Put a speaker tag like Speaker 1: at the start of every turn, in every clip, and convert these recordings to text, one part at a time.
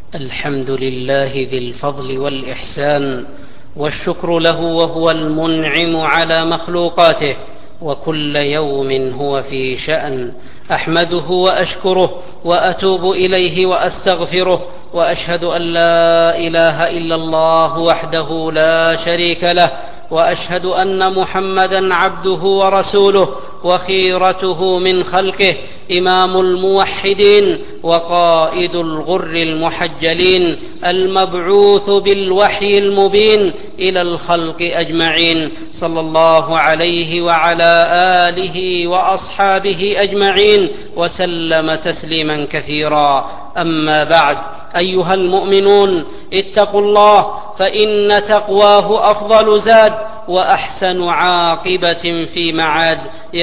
Speaker 1: الحمد لله ذي الفضل والإحسان، والشكر له وهو المنعم على مخلوقاته، وكل يوم هو في شأن. أحمده وأشكره وأتوب إليه وأستغفره، وأشهد أن لا إله إلا الله وحده لا شريك له، وأشهد أن محمدا عبده ورسوله وخيرته من خلقه، إمام الموحدين وقائد الغر المحجلين، المبعوث بالوحي المبين إلى الخلق أجمعين، صلى الله عليه وعلى آله وأصحابه أجمعين وسلم تسليما كثيرا. أما بعد، أيها المؤمنون، اتقوا الله، فإن تقواه أفضل زاد وأحسن عاقبة في معاد.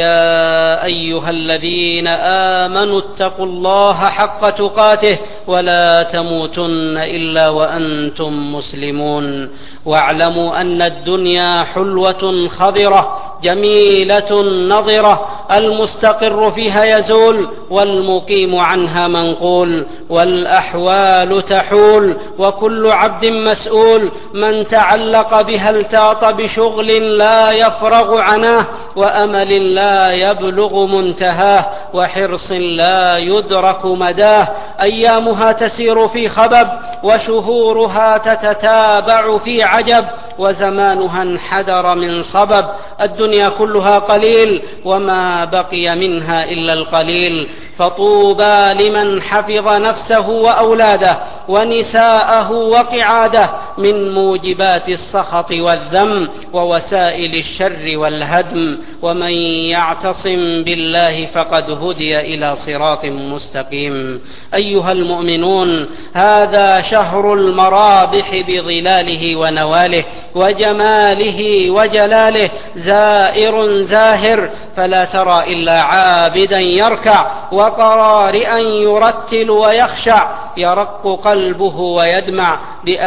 Speaker 1: يا أيها الذين آمنوا اتقوا الله حق تقاته ولا تموتن إلا وأنتم مسلمون. واعلموا أن الدنيا حلوة خضرة جميلة نضرة، المستقر فيها يزول والمقيم عنها منقول، والأحوال تحول وكل عبد مسؤول. من تعلق بها التاط بشغل لا يفرغ عناه، وأمل لا يبلغ منتهاه، وحرص لا يدرك مداه. أيامها تسير في خبب، وشهورها تتتابع في عجب، وزمانها انحدر من صبب. الدنيا كلها قليل، وما بقي منها إلا القليل. فطوبى لمن حفظ نفسه وأولاده ونساءه وقعاده من موجبات السخط والذم ووسائل الشر والهدم. ومن يعتصم بالله فقد هدي إلى صراط مستقيم. أيها المؤمنون، هذا شهر المرابح بظلاله ونواله وجماله وجلاله، زائر زاهر، فلا ترى إلا عابدا يركع وقارئا يرتل ويخشع، يرق قلبه ويدمع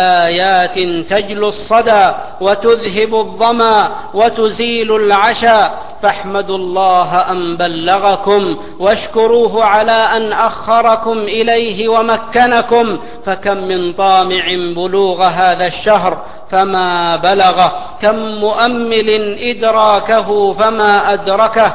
Speaker 1: بآيات تجلو الصدى وتذهب الظما وتزيل العشا. فاحمدوا الله أن بلغكم، واشكروه على أن أخركم إليه ومكنكم. فكم من طامع بلوغ هذا الشهر فما بلغه، كم مؤمل إدراكه فما أدركه،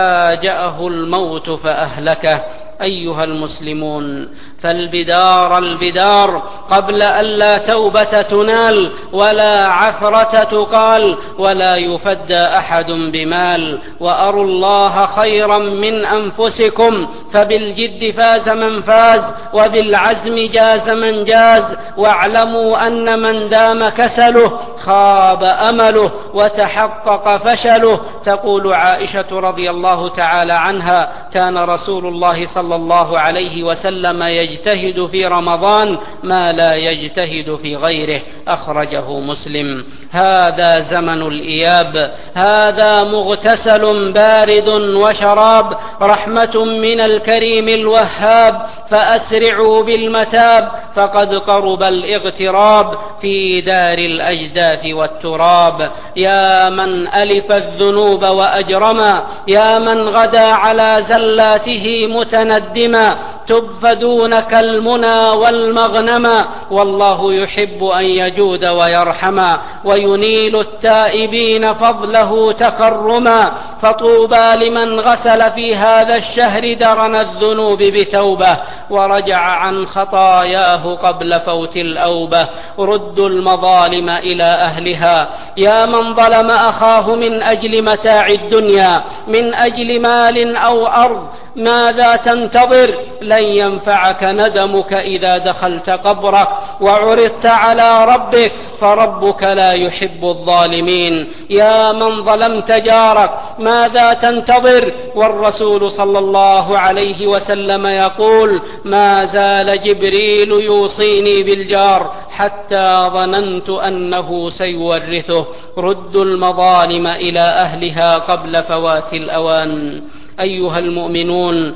Speaker 1: فاجأه الموت فأهلكه. أيها المسلمون، فالبدار البدار قبل أن لا توبة تنال ولا عثرة تقال ولا يفدى أحد بمال. وأروا الله خيرا من أنفسكم، فبالجد فاز من فاز، وبالعزم جاز من جاز. واعلموا أن من دام كسله خاب أمله وتحقق فشله. تقول عائشة رضي الله تعالى عنها: كان رسول الله صلى الله عليه وسلم يجتهد في رمضان ما لا يجتهد في غيره. أخرجه مسلم. هذا زمن الإياب، هذا مغتسل بارد وشراب، رحمة من الكريم الوهاب. فأسرعوا بالمتاب، فقد قرب الاغتراب في دار الأجداث والتراب. يا من ألف الذنوب وأجرما، يا من غدا على زلاته متندما، تب فدونك المنى والمغنما. والله يحب أن يجود ويرحما، وينيل التائبين فضله تكرما. فطوبى لمن غسل في هذا الشهر درن الذنوب بتوبة، ورجع عن خطاياه قبل فوت الأوبة. ردوا المظالم إلى أهلها. يا من ظلم أخاه من أجل متاع الدنيا، من أجل مال أو أرض، ماذا تنتظر؟ لن ينفعك ندمك إذا دخلت قبرك وعرضت على ربك، فربك لا يحب الظالمين. يا من ظلمت جارك، ماذا تنتظر؟ والرسول صلى الله عليه وسلم يقول: ما زال جبريل يوصيني بالجار حتى ظننت أنه سيورثه. ردوا المظالم إلى أهلها قبل فوات الأوان. أيها المؤمنون،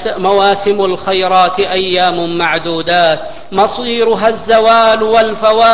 Speaker 1: مواسم الخيرات أيام معدودات، مصيرها الزوال والفوات.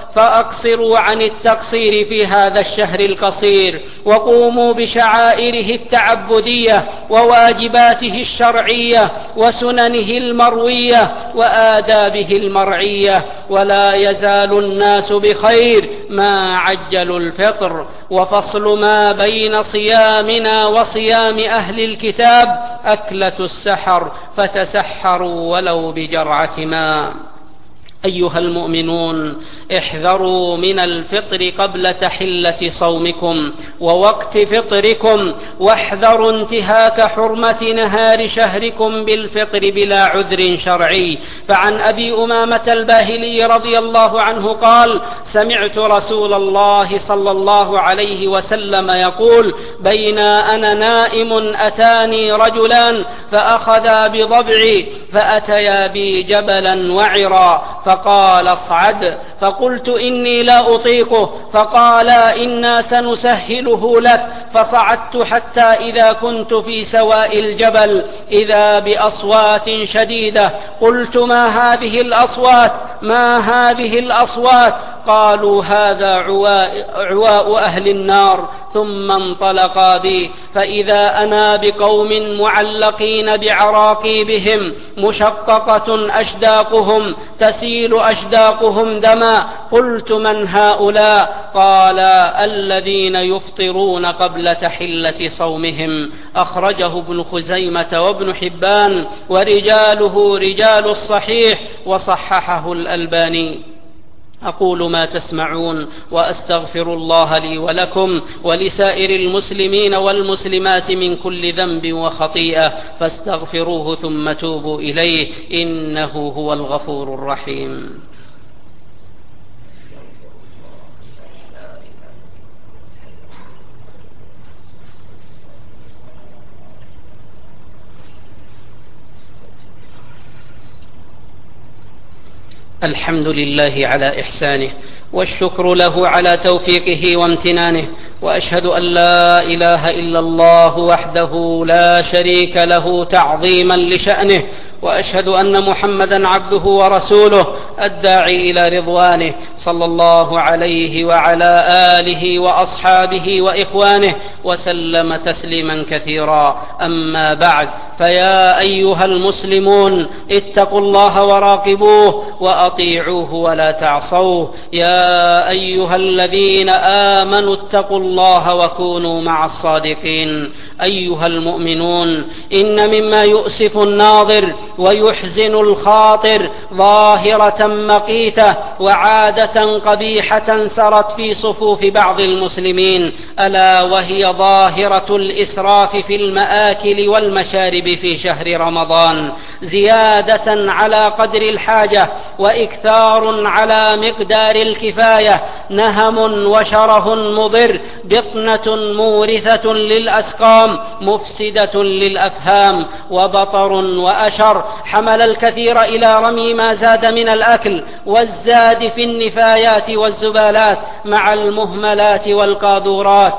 Speaker 1: فأقصروا عن التقصير في هذا الشهر القصير، وقوموا بشعائره التعبدية وواجباته الشرعية وسننه المروية وآدابه المرعية، ولا يزال الناس بخير ما عجلوا الفطر. وفصل ما بين صيامنا وصيام أهل الكتاب أكلة السحر، فتسحروا ولو بجرعة ماء. أيها المؤمنون، احذروا من الفطر قبل تحلة صومكم ووقت فطركم، واحذروا انتهاك حرمة نهار شهركم بالفطر بلا عذر شرعي. فعن أبي أمامة الباهلي رضي الله عنه قال: سمعت رسول الله صلى الله عليه وسلم يقول: بين أنا نائم أتاني رجلان فأخذا بضبعي فأتيا بي جبلا وعرا فقال: اصعد. فقلت: إني لا أطيقه. فقالا: إنا سنسهله لك. فصعدت حتى إذا كنت في سواء الجبل إذا بأصوات شديدة. قلت: ما هذه الأصوات؟ ما هذه الأصوات؟ قالوا: هذا عواء أهل النار. ثم انطلقا بي فإذا أنا بقوم معلقين بعراقيبهم مشققة أشداقهم تسيل أشداقهم دما. قلت: من هؤلاء؟ قال: الذين يفطرون قبل تحلة صومهم. أخرجه ابن خزيمة وابن حبان، ورجاله رجال الصحيح، وصححه الألباني. أقول ما تسمعون، وأستغفر الله لي ولكم ولسائر المسلمين والمسلمات من كل ذنب وخطيئة، فاستغفروه ثم توبوا إليه، إنه هو الغفور الرحيم. الحمد لله على إحسانه، والشكر له على توفيقه وامتنانه، وأشهد أن لا إله إلا الله وحده لا شريك له تعظيما لشأنه، وأشهد أن محمدا عبده ورسوله الداعي إلى رضوانه، صلى الله عليه وعلى آله وأصحابه وإخوانه وسلم تسليما كثيرا. أما بعد، فيا أيها المسلمون، اتقوا الله وراقبوه وأطيعوه ولا تعصوه. يا أيها الذين آمنوا اتقوا الله وكونوا مع الصادقين. أيها المؤمنون، إن مما يؤسف الناظر ويحزن الخاطر ظاهرة مقيتة وعادة قبيحة سرت في صفوف بعض المسلمين، ألا وهي ظاهرة الإسراف في المآكل والمشارب في شهر رمضان، زيادة على قدر الحاجة وإكثار على مقدار الكفاية، نهم وشره مضر، بطنة مورثة للأسقام، مفسدة للأفهام، وبطر وأشر، حمل الكثير إلى رمي ما زاد من الأكل والزاد في النفايات والزبالات مع المهملات والقاذورات،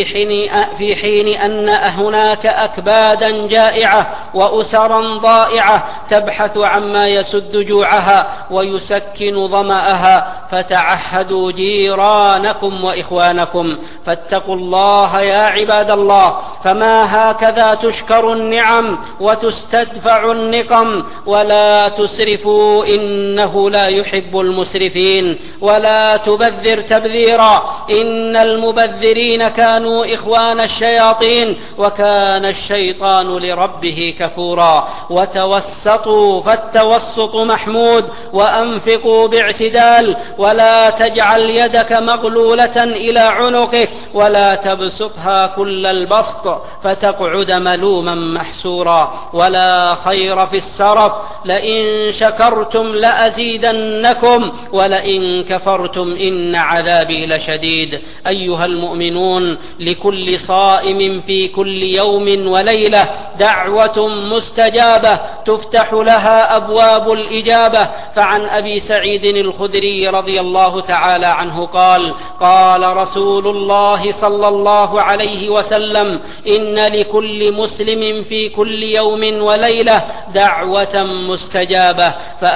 Speaker 1: في حين أن هناك أكبادا جائعة وأسرا ضائعة تبحث عما يسد جوعها ويسكن ظمأها. فتعهدوا جيرانكم وإخوانكم، فاتقوا الله يا عباد الله، فما هكذا تشكر النعم وتستدفع النقم. ولا تسرفوا، إنه لا يحب المسرفين، ولا تبذر تبذيرا، إن المبذرين كانوا إخوان الشياطين، وكان الشيطان لربه كفورا. وتوسطوا، فالتوسط محمود، وأنفقوا باعتدال، ولا تجعل يدك مغلولة إلى عنقك، ولا تبسطها كل البسط فتقعد ملوما محسورا. ولا خير في السرف، لئن شكرتم لأزيدنكم، ولئن كفرتم إن عذابي لشديد. أيها المؤمنون، لكل صائم في كل يوم وليلة دعوة مستجابة تفتح لها أبواب الإجابة. فعن أبي سعيد الخدري رضي الله تعالى عنه قال: قال رسول الله صلى الله عليه وسلم: إن لكل مسلم في كل يوم وليلة دعوة مستجابة.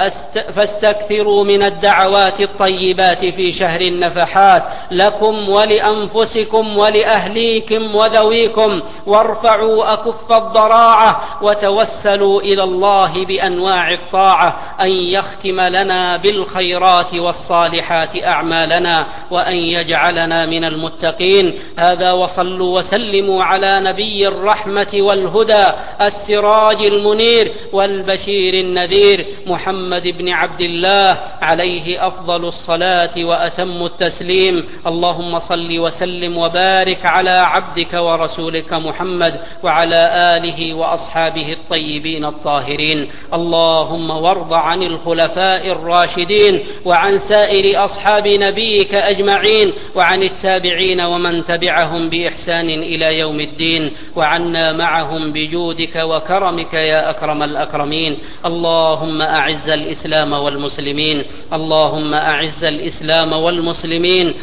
Speaker 1: فاستكثروا من الدعوات الطيبات في شهر النفحات لكم ولأنفسكم ولأهليكم وذويكم، وارفعوا أكف الضراعة وتوسلوا إلى الله بأنواع الطاعة أن يختم لنا بالخيرات والصالحات أعمالنا وأن يجعلنا من المتقين. هذا وصلوا وسلموا على نبي الرحمة والهدى السراج المنير والبشير النذير محمد بن عبد الله عليه أفضل الصلاة وأتم التسليم. اللهم صل وسلم وبارك على عبدك ورسولك محمد وعلى آله وأصحابه الطيبين الطاهرين. اللهم وارض عن الخلفاء الراشدين وعن سائر أصحاب نبيك أجمعين وعن التابعين ومن تبعهم بإحسان إلى يوم الدين، وعنا معهم بجودك وكرمك يا أكرم الأكرمين. اللهم أعز الإسلام والمسلمين، اللهم أعز الإسلام والمسلمين،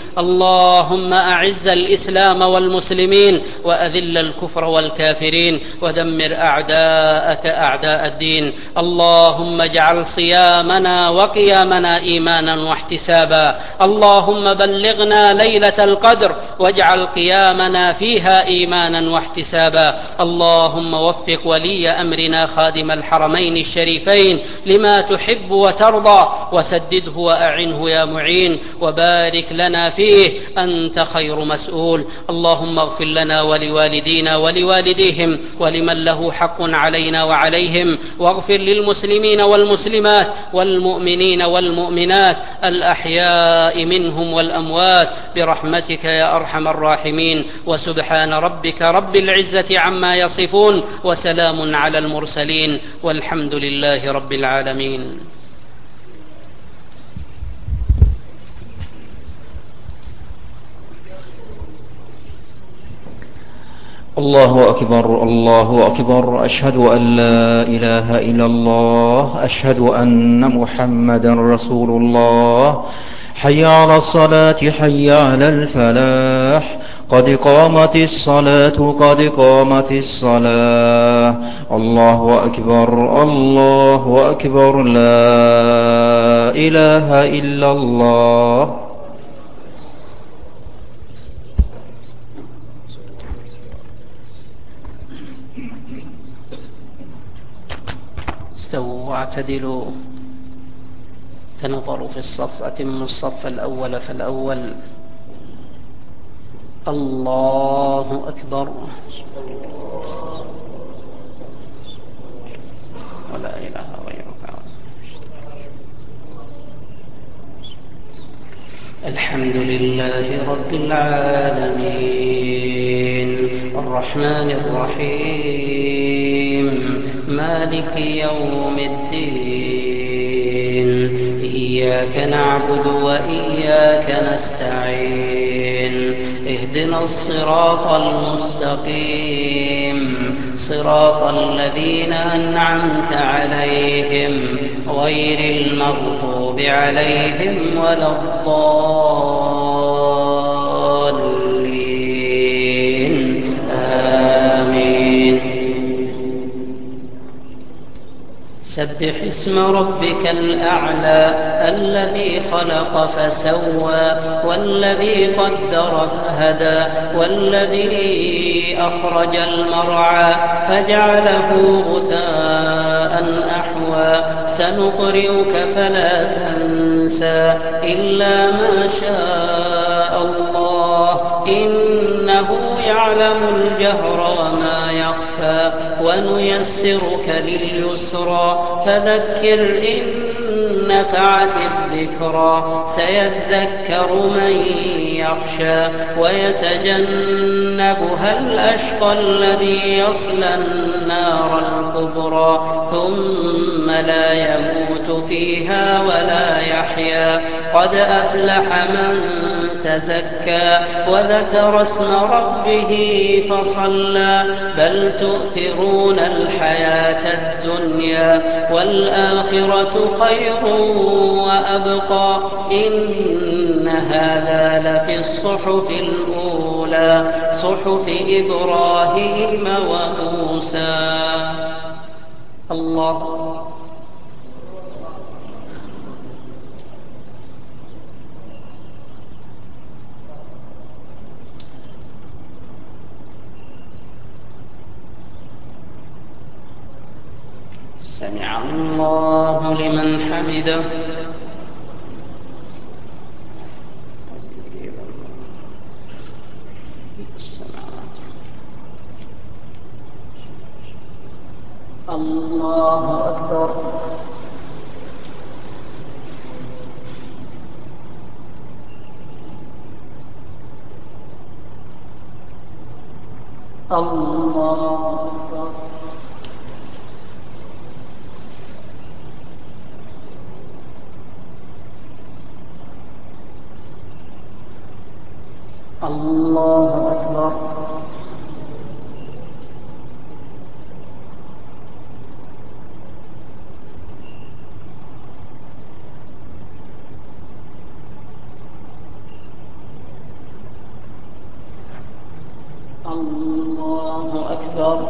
Speaker 1: اللهم أعز الإسلام والمسلمين، وأذل الكفر والكافرين، ودمر أعداءك أعداء الدين. اللهم اجعل صيامنا وقيامنا إيمانا واحتسابا. اللهم بلغنا ليلة القدر واجعل قيامنا فيها إيمانا واحتسابا. اللهم وفق ولي أمرنا خادم الحرمين الشريفين لما تحب وترضى، وسدده وأعنه يا معين، وبارك لنا فيه، أنت خير مسؤول. اللهم اغفر لنا ولوالدينا ولوالديهم ولمن له حق علينا وعليهم، واغفر للمسلمين والمسلمات والمؤمنين والمؤمنات الأحياء منهم والأموات برحمتك يا أرحم الراحمين. وسبحان ربك رب العزة عما يصفون، وسلام على المرسلين، والحمد لله رب العالمين.
Speaker 2: الله أكبر الله أكبر، أشهد أن لا إله إلا الله، أشهد أن محمدا رسول الله. حي على الصلاة حي على الفلاح، قد قامت الصلاة قد قامت الصلاة. الله أكبر الله أكبر، لا إله إلا الله.
Speaker 1: استووا واعتدلوا، تنظروا في الصف، أتموا الصف الأول فالأول. الله أكبر، ولا إله غيرك. الحمد لله رب العالمين، الرحمن الرحيم، مالك يوم الدين، إياك نعبد وإياك نستعين، اهدنا الصراط المستقيم، صراط الذين أنعمت عليهم غير المغضوب عليهم ولا الضالين، آمين. سبح اسم ربك الأعلى الذي خلق فسوى، والذي قدر فهدى، والذي أخرج المرعى فجعله غثاء أحوى. سنقرئك فلا تنسى إلا ما شاء الله، إنه يعلم الجهر وما يخفى. ونيسرك لليسرى، فذكر إن نفعت الذكرى. سيذكر من يخشى ويتجنبها الأشقى الذي يصلى النار الكبرى، ثم لا يموت فيها ولا يحيا. قد أفلح من تزكى وذكر اسم ربه فصلى، بل تؤثرون الحياة الدنيا والآخرة خير وأبقى. إن هذا لفي الصحف الأولى، صحف إبراهيم وموسى. الله سمع الله لمن حمده. الله أكبر. الله أكبر. الله أكبر. الله أكبر.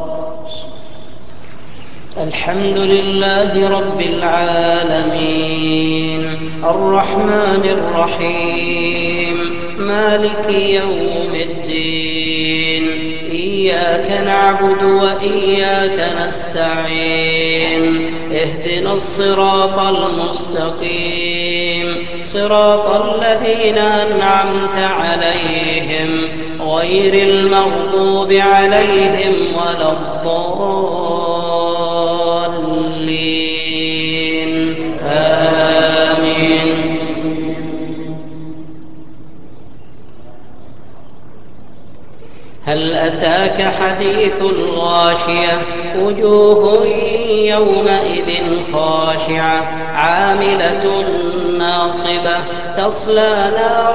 Speaker 1: الحمد لله رب العالمين الرحمن الرحيم مالك يوم الدين إياك نعبد وإياك نستعين اهدنا الصراط المستقيم صراط الذين أنعمت عليهم غير المغضوب عليهم ولا الضالين آمين. هل أتاك حديث الغاشية وجوه يومئذ خاشعة عاملة ناصبة تصلى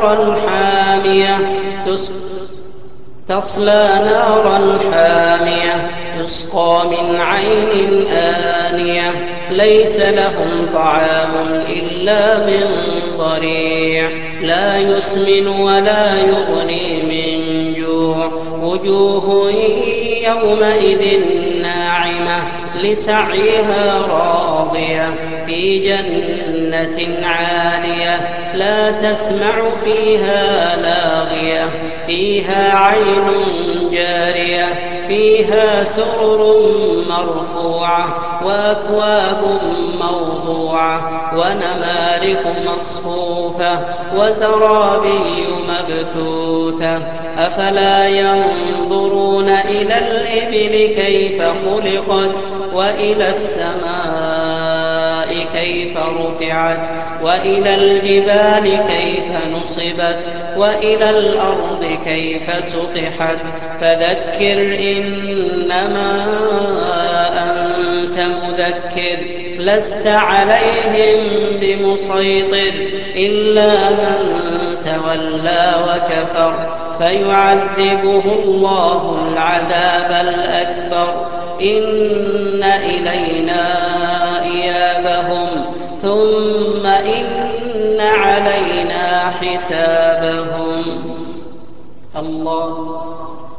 Speaker 1: نارا حامية تسقى من عين آنية ليس لهم طعام إلا من ضريع لا يسمن ولا يغني من جوع وجوه يومئذ ناعمة لسعيها راضية في جنة عالية لا تسمع فيها لاغية فيها عين جارية فيها سرر مرفوعة وأكواب موضوعة ونمارق مصفوفة وزرابي مبثوثة أفلا ينظرون إلى الإبل كيف خلقت وإلى السماء كيف رفعت وإلى الجبال كيف نصبت وإلى الأرض كيف سطحت فذكر إنما أنت مذكر لست عليهم بمسيطر إلا من تولى وكفر فيعذبه الله العذاب الأكبر إن إلينا إيابهم ثم إن علينا حسابهم. الله